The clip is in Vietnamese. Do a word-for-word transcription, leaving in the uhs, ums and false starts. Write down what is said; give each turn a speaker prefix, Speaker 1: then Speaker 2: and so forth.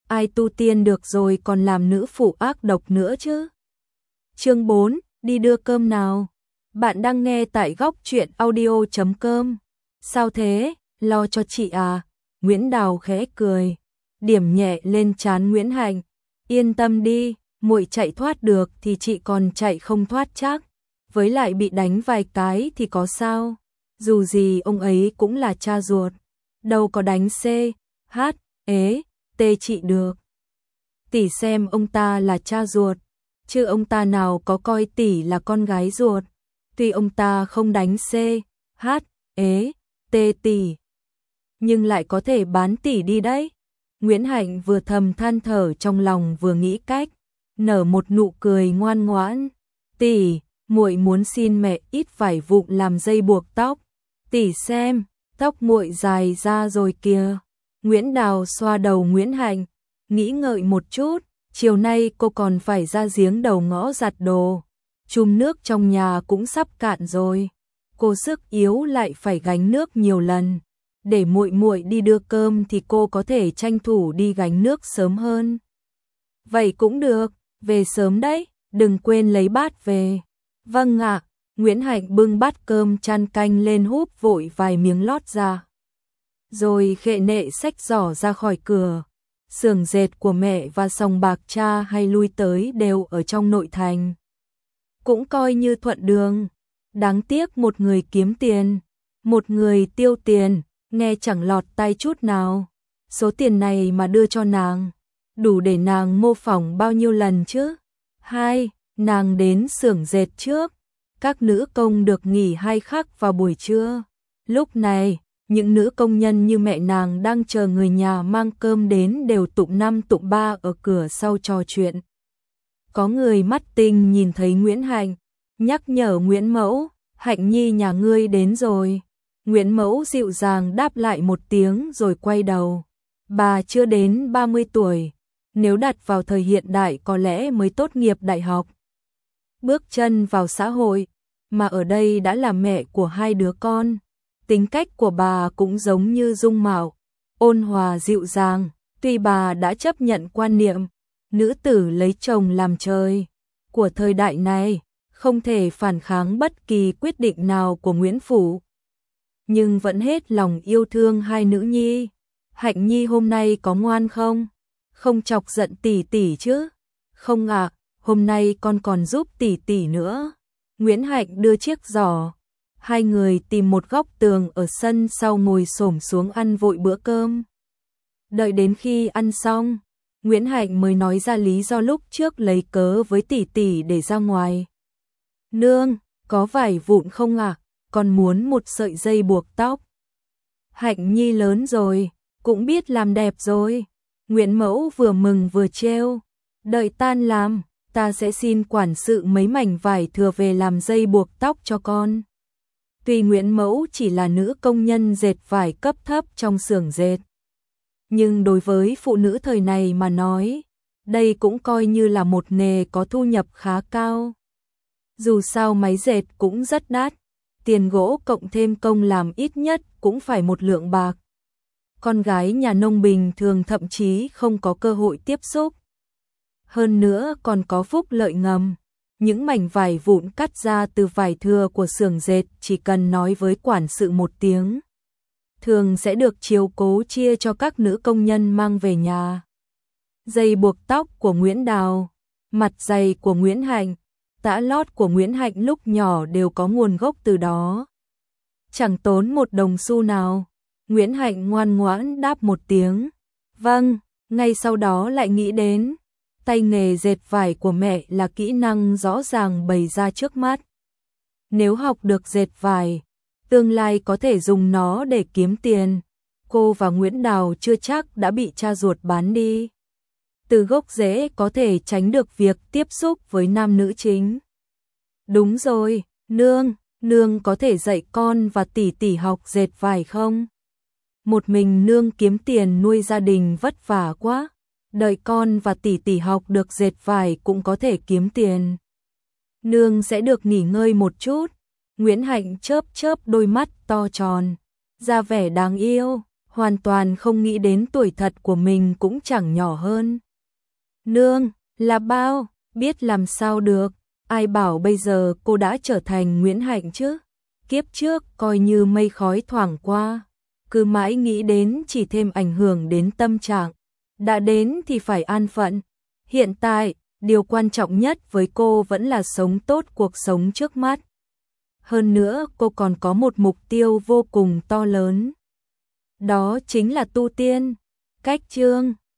Speaker 1: ai tu tiên được rồi còn làm nữ phụ ác độc nữa chứ. Chương bốn, đi đưa cơm nào. Bạn đang nghe tại góc truyện audio chấm com. Sao thế, lo cho chị à? Nguyễn Đào khẽ cười, điểm nhẹ lên trán Nguyễn Hạnh. Yên tâm đi, muội chạy thoát được thì chị còn chạy không thoát chắc. Với lại bị đánh vài cái thì có sao? Dù gì ông ấy cũng là cha ruột, đâu có đánh C, H, ế, T chị được. Tỷ xem ông ta là cha ruột, chứ ông ta nào có coi tỷ là con gái ruột. Tuy ông ta không đánh C, H, ế, T tỷ, nhưng lại có thể bán tỷ đi đấy. Nguyễn Hạnh vừa thầm than thở trong lòng vừa nghĩ cách, nở một nụ cười ngoan ngoãn. Tỷ, muội muốn xin mẹ ít vải vụn làm dây buộc tóc. Tỷ xem, tóc muội dài ra rồi kìa. Nguyễn Đào xoa đầu Nguyễn Hạnh, nghĩ ngợi một chút, chiều nay cô còn phải ra giếng đầu ngõ giặt đồ. Chum nước trong nhà cũng sắp cạn rồi. Cô sức yếu lại phải gánh nước nhiều lần. Để muội muội đi đưa cơm thì cô có thể tranh thủ đi gánh nước sớm hơn. Vậy cũng được, về sớm đấy, đừng quên lấy bát về. Vâng ạ. Nguyễn Hạnh bưng bát cơm chan canh lên húp vội vài miếng lót ra. Rồi khệ nệ xách giỏ ra khỏi cửa. Xưởng dệt của mẹ và sòng bạc cha hay lui tới đều ở trong nội thành. Cũng coi như thuận đường. Đáng tiếc một người kiếm tiền, một người tiêu tiền, nghe chẳng lọt tai chút nào. Số tiền này mà đưa cho nàng, đủ để nàng mô phỏng bao nhiêu lần chứ? Hai, nàng đến xưởng dệt trước. Các nữ công được nghỉ hai khắc vào buổi trưa. Lúc này, những nữ công nhân như mẹ nàng đang chờ người nhà mang cơm đến đều tụm năm tụm ba ở cửa sau trò chuyện. Có người mắt tinh nhìn thấy Nguyễn Hạnh, nhắc nhở Nguyễn Mẫu, Hạnh Nhi nhà ngươi đến rồi. Nguyễn Mẫu dịu dàng đáp lại một tiếng rồi quay đầu. Bà chưa đến ba mươi tuổi, nếu đặt vào thời hiện đại có lẽ mới tốt nghiệp đại học. Bước chân vào xã hội, mà ở đây đã là mẹ của hai đứa con. Tính cách của bà cũng giống như dung mạo, ôn hòa dịu dàng. Tuy bà đã chấp nhận quan niệm nữ tử lấy chồng làm trời của thời đại này, không thể phản kháng bất kỳ quyết định nào của Nguyễn Phủ, nhưng vẫn hết lòng yêu thương hai nữ nhi. Hạnh Nhi hôm nay có ngoan không? Không chọc giận tỷ tỷ chứ? Không ạ, hôm nay con còn giúp tỷ tỷ nữa. Nguyễn Hạnh đưa chiếc giỏ. Hai người tìm một góc tường ở sân sau ngồi xổm xuống ăn vội bữa cơm. Đợi đến khi ăn xong, Nguyễn Hạnh mới nói ra lý do lúc trước lấy cớ với tỷ tỷ để ra ngoài. Nương, có vải vụn không ạ? À? Con muốn một sợi dây buộc tóc. Hạnh Nhi lớn rồi, cũng biết làm đẹp rồi. Nguyễn Mẫu vừa mừng vừa trêu. Đợi tan làm, ta sẽ xin quản sự mấy mảnh vải thừa về làm dây buộc tóc cho con. Tuy Nguyễn Mẫu chỉ là nữ công nhân dệt vải cấp thấp trong xưởng dệt, nhưng đối với phụ nữ thời này mà nói, đây cũng coi như là một nghề có thu nhập khá cao. Dù sao máy dệt cũng rất đắt, tiền gỗ cộng thêm công làm ít nhất cũng phải một lượng bạc. Con gái nhà nông bình thường thậm chí không có cơ hội tiếp xúc. Hơn nữa còn có phúc lợi ngầm. Những mảnh vải vụn cắt ra từ vải thừa của xưởng dệt chỉ cần nói với quản sự một tiếng, thường sẽ được chiếu cố chia cho các nữ công nhân mang về nhà. Dây buộc tóc của Nguyễn Đào, mặt giày của Nguyễn Hạnh, tã lót của Nguyễn Hạnh lúc nhỏ đều có nguồn gốc từ đó. Chẳng tốn một đồng xu nào. Nguyễn Hạnh ngoan ngoãn đáp một tiếng. Vâng, ngay sau đó lại nghĩ đến tay nghề dệt vải của mẹ là kỹ năng rõ ràng bày ra trước mắt. Nếu học được dệt vải, tương lai có thể dùng nó để kiếm tiền. Cô và Nguyễn Đào chưa chắc đã bị cha ruột bán đi. Từ gốc rễ có thể tránh được việc tiếp xúc với nam nữ chính. Đúng rồi, nương, nương có thể dạy con và tỷ tỷ học dệt vải không? Một mình nương kiếm tiền nuôi gia đình vất vả quá. Đợi con và tỷ tỷ học được dệt vải cũng có thể kiếm tiền. Nương sẽ được nghỉ ngơi một chút. Nguyễn Hạnh chớp chớp đôi mắt to tròn, ra vẻ đáng yêu. hoàn toàn không nghĩ đến tuổi thật của mình cũng chẳng nhỏ hơn. Nương, là bao, biết làm sao được, ai bảo bây giờ cô đã trở thành Nguyễn Hạnh chứ? Kiếp trước coi như mây khói thoảng qua, cứ mãi nghĩ đến chỉ thêm ảnh hưởng đến tâm trạng. Đã đến thì phải an phận. Hiện tại, điều quan trọng nhất với cô vẫn là sống tốt cuộc sống trước mắt. Hơn nữa cô còn có một mục tiêu vô cùng to lớn. Đó chính là tu tiên. Cách chương